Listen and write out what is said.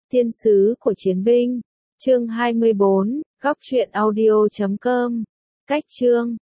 Thiên sứ của chiến binh. Chương 24, góc truyện audio.com. Cách chương